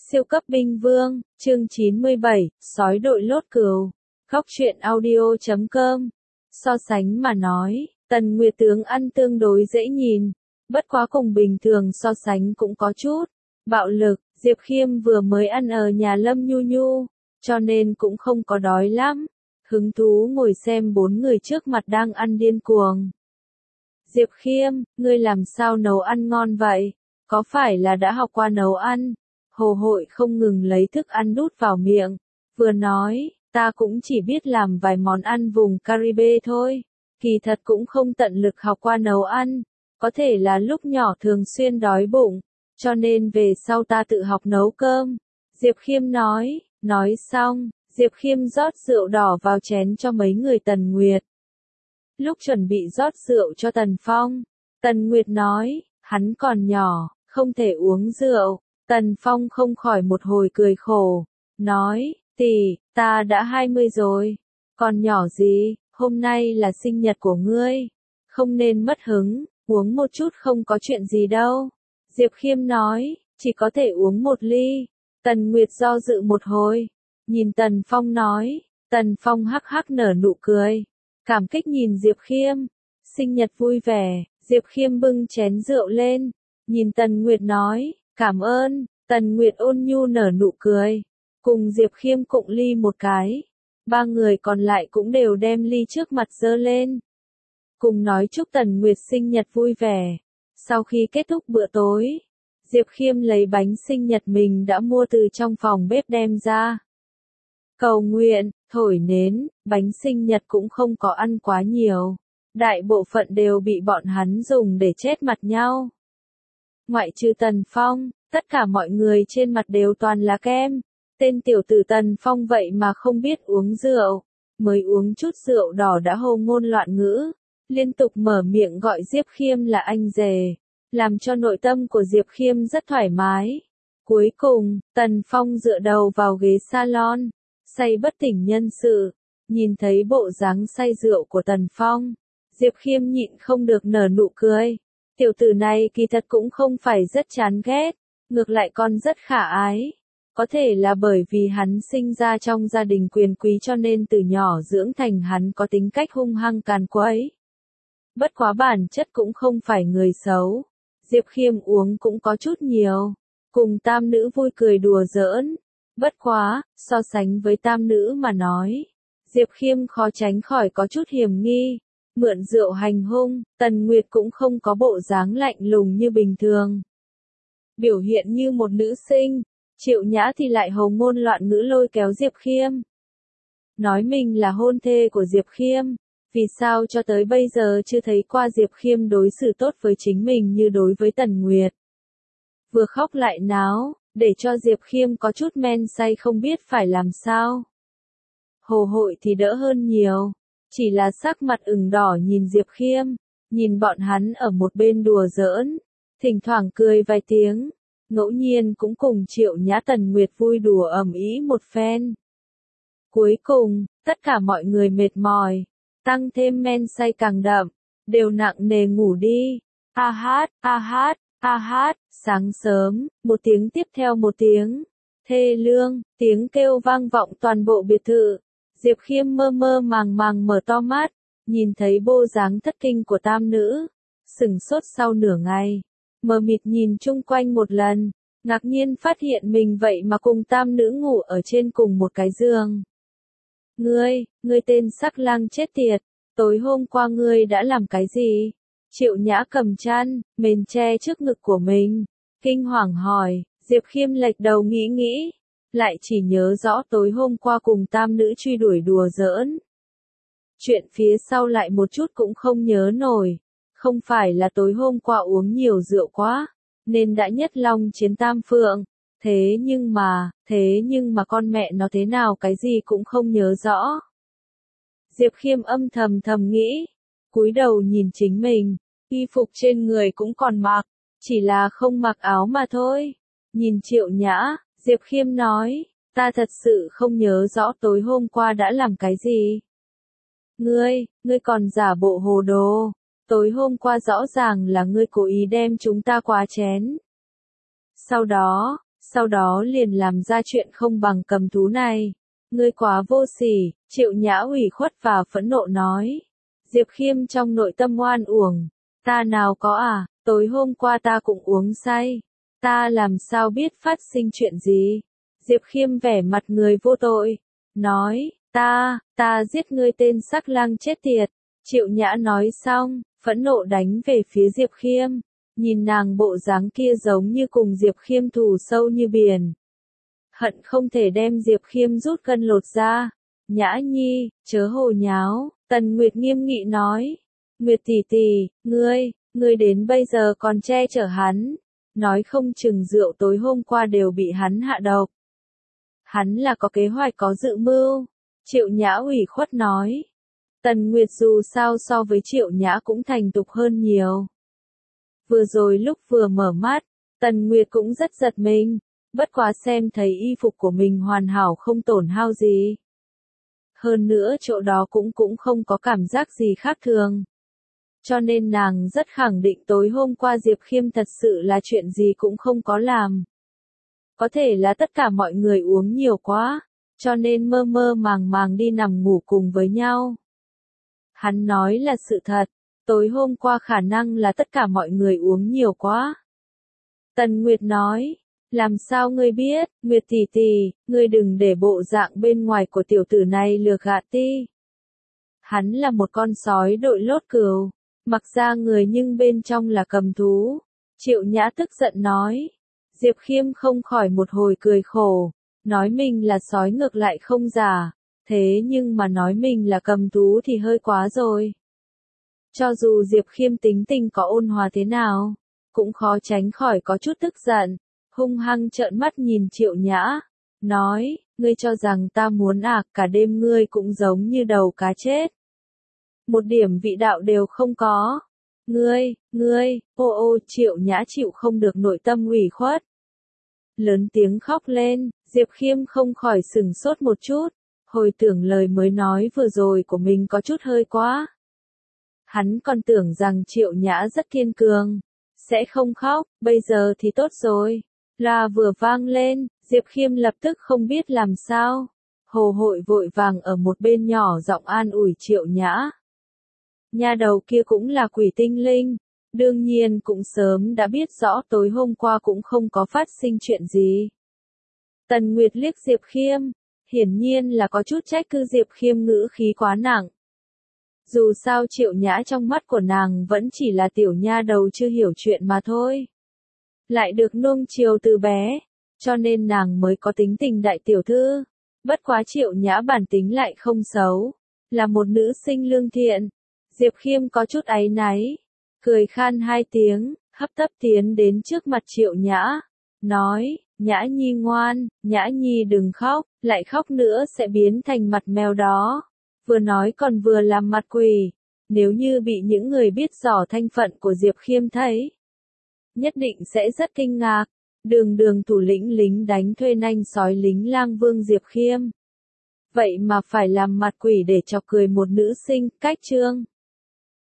Siêu cấp binh vương, chương 97, sói đội lốt cừu. Góc truyện audio.com. So sánh mà nói, Tần Nguyệt tướng ăn tương đối dễ nhìn, bất quá cùng bình thường so sánh cũng có chút bạo lực. Diệp Khiêm vừa mới ăn ở nhà Lâm Nhu Nhu, cho nên cũng không có đói lắm. Hứng thú ngồi xem bốn người trước mặt đang ăn điên cuồng. Diệp Khiêm, ngươi làm sao nấu ăn ngon vậy? Có phải là đã học qua nấu ăn? Hồ Hội không ngừng lấy thức ăn đút vào miệng, vừa nói, ta cũng chỉ biết làm vài món ăn vùng Caribe thôi, kỳ thật cũng không tận lực học qua nấu ăn, có thể là lúc nhỏ thường xuyên đói bụng, cho nên về sau ta tự học nấu cơm. Diệp Khiêm nói xong, Diệp Khiêm rót rượu đỏ vào chén cho mấy người Tần Nguyệt. Lúc chuẩn bị rót rượu cho Tần Phong, Tần Nguyệt nói, hắn còn nhỏ, không thể uống rượu. Tần Phong không khỏi một hồi cười khổ, nói, tỷ, ta đã 20 rồi, còn nhỏ gì, hôm nay là sinh nhật của ngươi, không nên mất hứng, uống một chút không có chuyện gì đâu. Diệp Khiêm nói, chỉ có thể uống một ly. Tần Nguyệt do dự một hồi, nhìn Tần Phong nói, Tần Phong hắc hắc nở nụ cười, cảm kích nhìn Diệp Khiêm, sinh nhật vui vẻ. Diệp Khiêm bưng chén rượu lên, nhìn Tần Nguyệt nói, cảm ơn. Tần Nguyệt ôn nhu nở nụ cười, cùng Diệp Khiêm cụng ly một cái. Ba người còn lại cũng đều đem ly trước mặt giơ lên, cùng nói chúc Tần Nguyệt sinh nhật vui vẻ. Sau khi kết thúc bữa tối, Diệp Khiêm lấy bánh sinh nhật mình đã mua từ trong phòng bếp đem ra. Cầu nguyện, thổi nến, bánh sinh nhật cũng không có ăn quá nhiều. Đại bộ phận đều bị bọn hắn dùng để chết mặt nhau. Ngoại trừ Tần Phong, tất cả mọi người trên mặt đều toàn là kem. Tên tiểu tử Tần Phong vậy mà không biết uống rượu, mới uống chút rượu đỏ đã hô ngôn loạn ngữ, liên tục mở miệng gọi Diệp Khiêm là anh rể, làm cho nội tâm của Diệp Khiêm rất thoải mái. Cuối cùng, Tần Phong dựa đầu vào ghế salon, say bất tỉnh nhân sự, nhìn thấy bộ dáng say rượu của Tần Phong, Diệp Khiêm nhịn không được nở nụ cười. Tiểu tử này kỳ thật cũng không phải rất chán ghét, ngược lại còn rất khả ái. Có thể là bởi vì hắn sinh ra trong gia đình quyền quý cho nên từ nhỏ dưỡng thành hắn có tính cách hung hăng càn quấy. Bất quá bản chất cũng không phải người xấu. Diệp Khiêm uống cũng có chút nhiều, cùng tam nữ vui cười đùa giỡn. Bất quá, so sánh với tam nữ mà nói, Diệp Khiêm khó tránh khỏi có chút hiểm nghi. Mượn rượu hành hung, Tần Nguyệt cũng không có bộ dáng lạnh lùng như bình thường. Biểu hiện như một nữ sinh, Triệu Nhã thì lại hầu ngôn loạn ngữ lôi kéo Diệp Khiêm. Nói mình là hôn thê của Diệp Khiêm, vì sao cho tới bây giờ chưa thấy qua Diệp Khiêm đối xử tốt với chính mình như đối với Tần Nguyệt. Vừa khóc lại náo, để cho Diệp Khiêm có chút men say không biết phải làm sao. Hồ Hội thì đỡ hơn nhiều. Chỉ là sắc mặt ửng đỏ nhìn Diệp Khiêm, nhìn bọn hắn ở một bên đùa giỡn, thỉnh thoảng cười vài tiếng, ngẫu nhiên cũng cùng Triệu Nhã Tần Nguyệt vui đùa ầm ĩ một phen. Cuối cùng, tất cả mọi người mệt mỏi, tăng thêm men say càng đậm, đều nặng nề ngủ đi. A hát, sáng sớm, một tiếng tiếp theo một tiếng, thê lương, tiếng kêu vang vọng toàn bộ biệt thự. Diệp Khiêm mơ mơ màng màng mở to mắt, nhìn thấy bộ dáng thất kinh của tam nữ, sửng sốt sau nửa ngày, mờ mịt nhìn chung quanh một lần, ngạc nhiên phát hiện mình vậy mà cùng tam nữ ngủ ở trên cùng một cái giường. Ngươi tên sắc lang chết tiệt, tối hôm qua ngươi đã làm cái gì? Triệu Nhã cầm chăn, mền che trước ngực của mình, kinh hoàng hỏi. Diệp Khiêm lệch đầu nghĩ, lại chỉ nhớ rõ tối hôm qua cùng tam nữ truy đuổi đùa giỡn. Chuyện phía sau lại một chút cũng không nhớ nổi, không phải là tối hôm qua uống nhiều rượu quá, nên đã nhất long chiến tam phượng, thế nhưng mà con mẹ nó thế nào cái gì cũng không nhớ rõ. Diệp Khiêm âm thầm nghĩ, cúi đầu nhìn chính mình, y phục trên người cũng còn mặc, chỉ là không mặc áo mà thôi. Nhìn Triệu Nhã, Diệp Khiêm nói, ta thật sự không nhớ rõ tối hôm qua đã làm cái gì. Ngươi còn giả bộ hồ đồ, tối hôm qua rõ ràng là ngươi cố ý đem chúng ta quá chén. sau đó liền làm ra chuyện không bằng cầm thú này. Ngươi quá vô sỉ, Triệu Nhã ủy khuất và phẫn nộ nói. Diệp Khiêm trong nội tâm oan uổng. Ta nào có à, tối hôm qua ta cũng uống say. Ta làm sao biết phát sinh chuyện gì? Diệp Khiêm vẻ mặt người vô tội. Nói, ta giết ngươi tên sắc lang chết tiệt. Triệu Nhã nói xong, phẫn nộ đánh về phía Diệp Khiêm. Nhìn nàng bộ dáng kia giống như cùng Diệp Khiêm thù sâu như biển. Hận không thể đem Diệp Khiêm rút gân lột ra. Nhã nhi, chớ hồ nháo, Tần Nguyệt nghiêm nghị nói. Nguyệt tỷ tỷ, ngươi đến bây giờ còn che chở hắn. Nói không chừng rượu tối hôm qua đều bị hắn hạ độc. Hắn là có kế hoạch có dự mưu. Triệu Nhã ủy khuất nói. Tần Nguyệt dù sao so với Triệu Nhã cũng thành thục hơn nhiều. Vừa rồi lúc vừa mở mắt, Tần Nguyệt cũng rất giật mình, bất quá xem thấy y phục của mình hoàn hảo không tổn hao gì. Hơn nữa chỗ đó cũng không có cảm giác gì khác thường. Cho nên nàng rất khẳng định tối hôm qua Diệp Khiêm thật sự là chuyện gì cũng không có làm. Có thể là tất cả mọi người uống nhiều quá, cho nên mơ mơ màng màng đi nằm ngủ cùng với nhau. Hắn nói là sự thật, tối hôm qua khả năng là tất cả mọi người uống nhiều quá. Tần Nguyệt nói, làm sao ngươi biết, Nguyệt tỷ tỷ, ngươi đừng để bộ dạng bên ngoài của tiểu tử này lừa gạt ti. Hắn là một con sói đội lốt cừu, mặc ra người nhưng bên trong là cầm thú. Triệu Nhã tức giận nói. Diệp Khiêm không khỏi một hồi cười khổ, nói mình là sói ngược lại không giả, thế nhưng mà nói mình là cầm thú thì hơi quá rồi. Cho dù Diệp Khiêm tính tình có ôn hòa thế nào, cũng khó tránh khỏi có chút tức giận, hung hăng trợn mắt nhìn Triệu Nhã, nói, ngươi cho rằng ta muốn cả đêm ngươi cũng giống như đầu cá chết. Một điểm vị đạo đều không có. Ngươi, ô Triệu Nhã chịu không được nội tâm ủy khuất. Lớn tiếng khóc lên, Diệp Khiêm không khỏi sửng sốt một chút, hồi tưởng lời mới nói vừa rồi của mình có chút hơi quá. Hắn còn tưởng rằng Triệu Nhã rất kiên cường, sẽ không khóc, bây giờ thì tốt rồi. Loa vừa vang lên, Diệp Khiêm lập tức không biết làm sao. Hồ Hội vội vàng ở một bên nhỏ giọng an ủi Triệu Nhã. Nha đầu kia cũng là quỷ tinh linh, đương nhiên cũng sớm đã biết rõ tối hôm qua cũng không có phát sinh chuyện gì. Tần Nguyệt liếc Diệp Khiêm, hiển nhiên là có chút trách cứ Diệp Khiêm ngữ khí quá nặng. Dù sao Triệu Nhã trong mắt của nàng vẫn chỉ là tiểu nha đầu chưa hiểu chuyện mà thôi. Lại được nuông chiều từ bé, cho nên nàng mới có tính tình đại tiểu thư. Bất quá Triệu Nhã bản tính lại không xấu, là một nữ sinh lương thiện. Diệp Khiêm có chút áy náy, cười khan hai tiếng, hấp tấp tiến đến trước mặt Triệu Nhã, nói, Nhã nhi ngoan, Nhã nhi đừng khóc, lại khóc nữa sẽ biến thành mặt mèo đó. Vừa nói còn vừa làm mặt quỷ, nếu như bị những người biết rõ thân phận của Diệp Khiêm thấy, nhất định sẽ rất kinh ngạc. Đường thủ lĩnh lính đánh thuê nanh sói lính lang vương Diệp Khiêm. Vậy mà phải làm mặt quỷ để chọc cười một nữ sinh, cách chương.